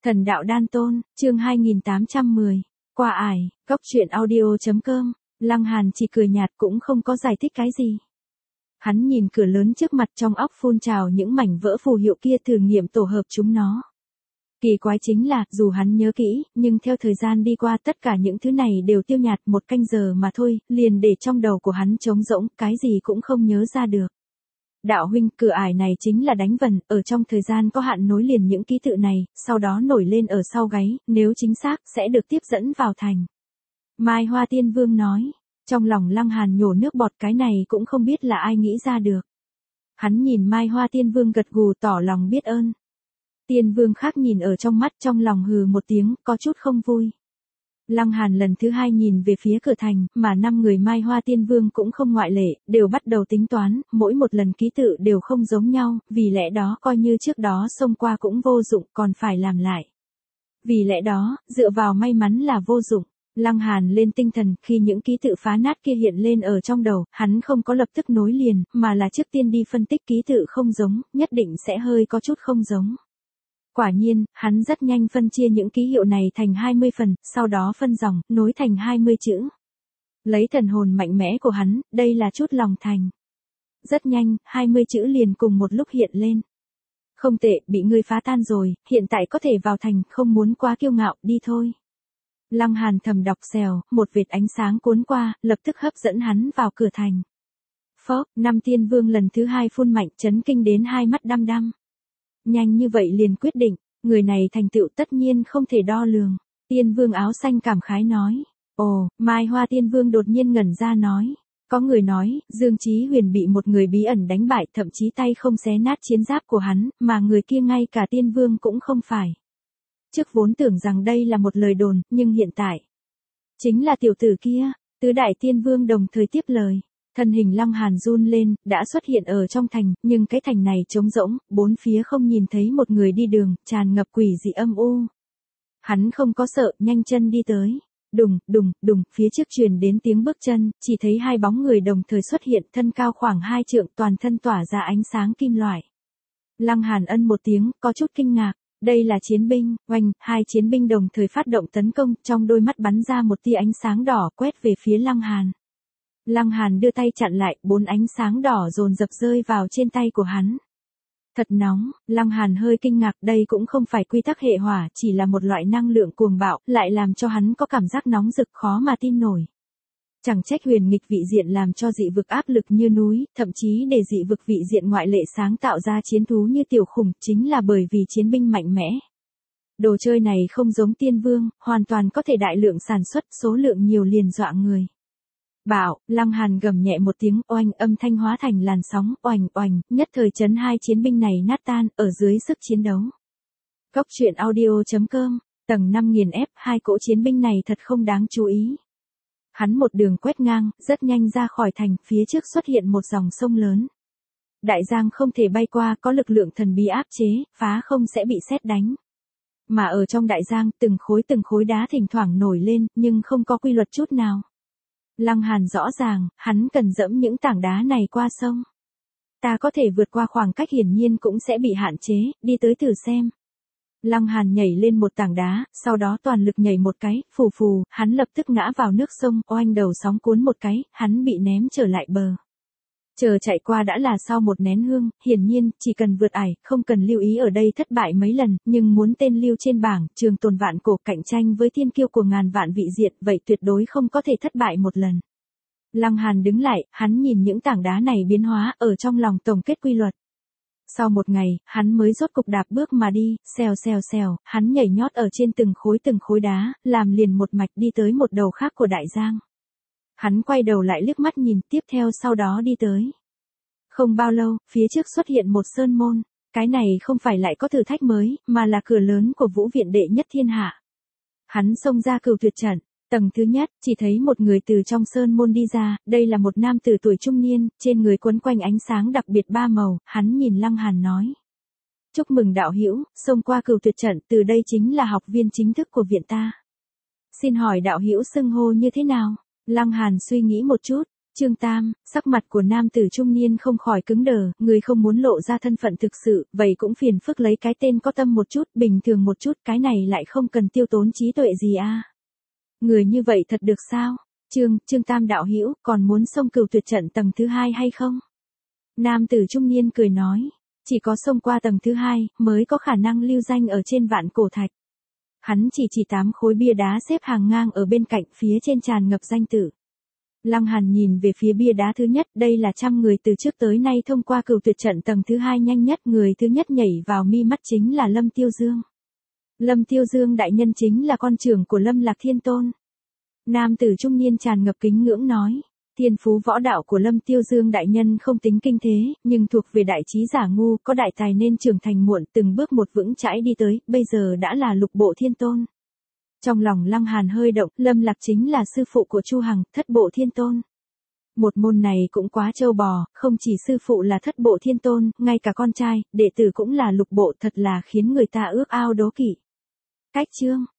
Thần đạo đan tôn, chương 2810. Qua ải, góc truyện audio.com. Lăng Hàn chỉ cười nhạt cũng không có giải thích cái gì. Hắn nhìn cửa lớn trước mặt, trong óc phun trào những mảnh vỡ phù hiệu kia, thử nghiệm tổ hợp chúng nó. Kỳ quái chính là, dù hắn nhớ kỹ, nhưng theo thời gian đi qua tất cả những thứ này đều tiêu nhạt, một canh giờ mà thôi, liền để trong đầu của hắn trống rỗng, cái gì cũng không nhớ ra được. Đạo huynh, cửa ải này chính là đánh vần, ở trong thời gian có hạn nối liền những ký tự này, sau đó nổi lên ở sau gáy, nếu chính xác, sẽ được tiếp dẫn vào thành. Mai Hoa Tiên Vương nói, trong lòng Lăng Hàn nhổ nước bọt, cái này cũng không biết là ai nghĩ ra được. Hắn nhìn Mai Hoa Tiên Vương gật gù tỏ lòng biết ơn. Tiên Vương khác nhìn ở trong mắt, trong lòng hừ một tiếng, có chút không vui. Lăng Hàn lần thứ hai nhìn về phía cửa thành, mà 5 người Mai Hoa Tiên Vương cũng không ngoại lệ, đều bắt đầu tính toán, mỗi một lần ký tự đều không giống nhau, vì lẽ đó coi như trước đó xông qua cũng vô dụng, còn phải làm lại. Vì lẽ đó, dựa vào may mắn là vô dụng. Lăng Hàn lên tinh thần, khi những ký tự phá nát kia hiện lên ở trong đầu, hắn không có lập tức nối liền, mà là trước tiên đi phân tích ký tự không giống, nhất định sẽ hơi có chút không giống. Quả nhiên, hắn rất nhanh phân chia những ký hiệu này thành 20 phần, sau đó phân dòng, nối thành 20 chữ. Lấy thần hồn mạnh mẽ của hắn, đây là chút lòng thành. Rất nhanh, 20 chữ liền cùng một lúc hiện lên. Không tệ, bị ngươi phá tan rồi, hiện tại có thể vào thành, không muốn quá kiêu ngạo, đi thôi. Lăng Hàn thầm đọc xèo, một vệt ánh sáng cuốn qua, lập tức hấp dẫn hắn vào cửa thành. Phốc, 5 Tiên Vương lần thứ hai phun mạnh, chấn kinh đến hai mắt đăm đăm. Nhanh như vậy liền quyết định, người này thành tựu tất nhiên không thể đo lường. Tiên Vương áo xanh cảm khái nói. Ồ, Mai Hoa Tiên Vương đột nhiên ngẩn ra nói. Có người nói, Dương Chí Huyền bị một người bí ẩn đánh bại, thậm chí tay không xé nát chiến giáp của hắn, mà người kia ngay cả Tiên Vương cũng không phải. Trước vốn tưởng rằng đây là một lời đồn, nhưng hiện tại, chính là tiểu tử kia. Tứ đại Tiên Vương đồng thời tiếp lời. Thân hình Lăng Hàn run lên, đã xuất hiện ở trong thành, nhưng cái thành này trống rỗng, bốn phía không nhìn thấy một người đi đường, tràn ngập quỷ dị âm u. Hắn không có sợ, nhanh chân đi tới. Đùng, đùng, đùng, phía trước truyền đến tiếng bước chân, chỉ thấy hai bóng người đồng thời xuất hiện, thân cao khoảng 2 trượng, toàn thân tỏa ra ánh sáng kim loại. Lăng Hàn ân một tiếng, có chút kinh ngạc. Đây là chiến binh, oanh, hai chiến binh đồng thời phát động tấn công, trong đôi mắt bắn ra một tia ánh sáng đỏ quét về phía Lăng Hàn. Lăng Hàn đưa tay chặn lại, 4 ánh sáng đỏ dồn dập rơi vào trên tay của hắn. Thật nóng, Lăng Hàn hơi kinh ngạc, đây cũng không phải quy tắc hệ hỏa, chỉ là một loại năng lượng cuồng bạo, lại làm cho hắn có cảm giác nóng rực khó mà tin nổi. Chẳng trách huyền nghịch vị diện làm cho dị vực áp lực như núi, thậm chí để dị vực vị diện ngoại lệ sáng tạo ra chiến thú như tiểu khủng, chính là bởi vì chiến binh mạnh mẽ. Đồ chơi này không giống Tiên Vương, hoàn toàn có thể đại lượng sản xuất, số lượng nhiều liền dọa người. Bảo, Lăng Hàn gầm nhẹ một tiếng, oanh, âm thanh hóa thành làn sóng, oanh oanh, nhất thời chấn hai chiến binh này nát tan, ở dưới sức chiến đấu. Góc truyện audio.com, tầng 5000 F, hai cỗ chiến binh này thật không đáng chú ý. Hắn một đường quét ngang, rất nhanh ra khỏi thành, phía trước xuất hiện một dòng sông lớn. Đại giang không thể bay qua, có lực lượng thần bí áp chế, phá không sẽ bị sét đánh. Mà ở trong đại giang, từng khối đá thỉnh thoảng nổi lên, nhưng không có quy luật chút nào. Lăng Hàn rõ ràng, hắn cần dẫm những tảng đá này qua sông. Ta có thể vượt qua khoảng cách, hiển nhiên cũng sẽ bị hạn chế, đi tới thử xem. Lăng Hàn nhảy lên một tảng đá, sau đó toàn lực nhảy một cái, phù phù, hắn lập tức ngã vào nước sông, oanh, đầu sóng cuốn một cái, hắn bị ném trở lại bờ. Chờ chạy qua đã là sau một nén hương, hiển nhiên, chỉ cần vượt ải, không cần lưu ý ở đây thất bại mấy lần, nhưng muốn tên lưu trên bảng, trường tồn vạn cổ cạnh tranh với thiên kiêu của ngàn vạn vị diện, vậy tuyệt đối không có thể thất bại một lần. Lăng Hàn đứng lại, hắn nhìn những tảng đá này biến hóa, ở trong lòng tổng kết quy luật. Sau một ngày, hắn mới rốt cục đạp bước mà đi, xèo xèo xèo, hắn nhảy nhót ở trên từng khối đá, làm liền một mạch đi tới một đầu khác của đại giang. Hắn quay đầu lại liếc mắt nhìn, tiếp theo sau đó đi tới. Không bao lâu, phía trước xuất hiện một sơn môn, cái này không phải lại có thử thách mới, mà là cửa lớn của Vũ Viện đệ nhất thiên hạ. Hắn xông ra Cửu Tuyệt trận, tầng thứ nhất, chỉ thấy một người từ trong sơn môn đi ra, đây là một nam tử tuổi trung niên, trên người quấn quanh ánh sáng đặc biệt 3 màu, hắn nhìn Lăng Hàn nói. Chúc mừng đạo hữu, xông qua Cửu Tuyệt trận, từ đây chính là học viên chính thức của viện ta. Xin hỏi đạo hữu xưng hô như thế nào? Lăng Hàn suy nghĩ một chút, Chương Tam, sắc mặt của nam tử trung niên không khỏi cứng đờ, người không muốn lộ ra thân phận thực sự, vậy cũng phiền phức lấy cái tên có tâm một chút, bình thường một chút, cái này lại không cần tiêu tốn trí tuệ gì a. Người như vậy thật được sao? Chương Tam đạo hữu, còn muốn xông Cửu Tuyệt trận tầng thứ 2 hay không? Nam tử trung niên cười nói, chỉ có xông qua tầng thứ 2 mới có khả năng lưu danh ở trên vạn cổ thạch. Hắn chỉ 8 khối bia đá xếp hàng ngang ở bên cạnh, phía trên tràn ngập danh tự. Lăng Hàn nhìn về phía bia đá thứ nhất, đây là 100 người từ trước tới nay thông qua Cửu Tuyệt trận tầng thứ 2 nhanh nhất, người thứ nhất nhảy vào mi mắt chính là Lâm Tiêu Dương. Lâm Tiêu Dương đại nhân chính là con trưởng của Lâm Lạc Thiên Tôn. Nam tử trung niên tràn ngập kính ngưỡng nói, thiên phú võ đạo của Lâm Tiêu Dương đại nhân không tính kinh thế, nhưng thuộc về đại trí giả ngu, có đại tài nên trưởng thành muộn, từng bước một vững chãi đi tới, bây giờ đã là lục bộ thiên tôn. Trong lòng Lăng Hàn hơi động, Lâm Lạc chính là sư phụ của Chu Hằng, thất bộ thiên tôn. Một môn này cũng quá trâu bò, không chỉ sư phụ là thất bộ thiên tôn, ngay cả con trai, đệ tử cũng là lục bộ, thật là khiến người ta ước ao đố kỵ. Cách chương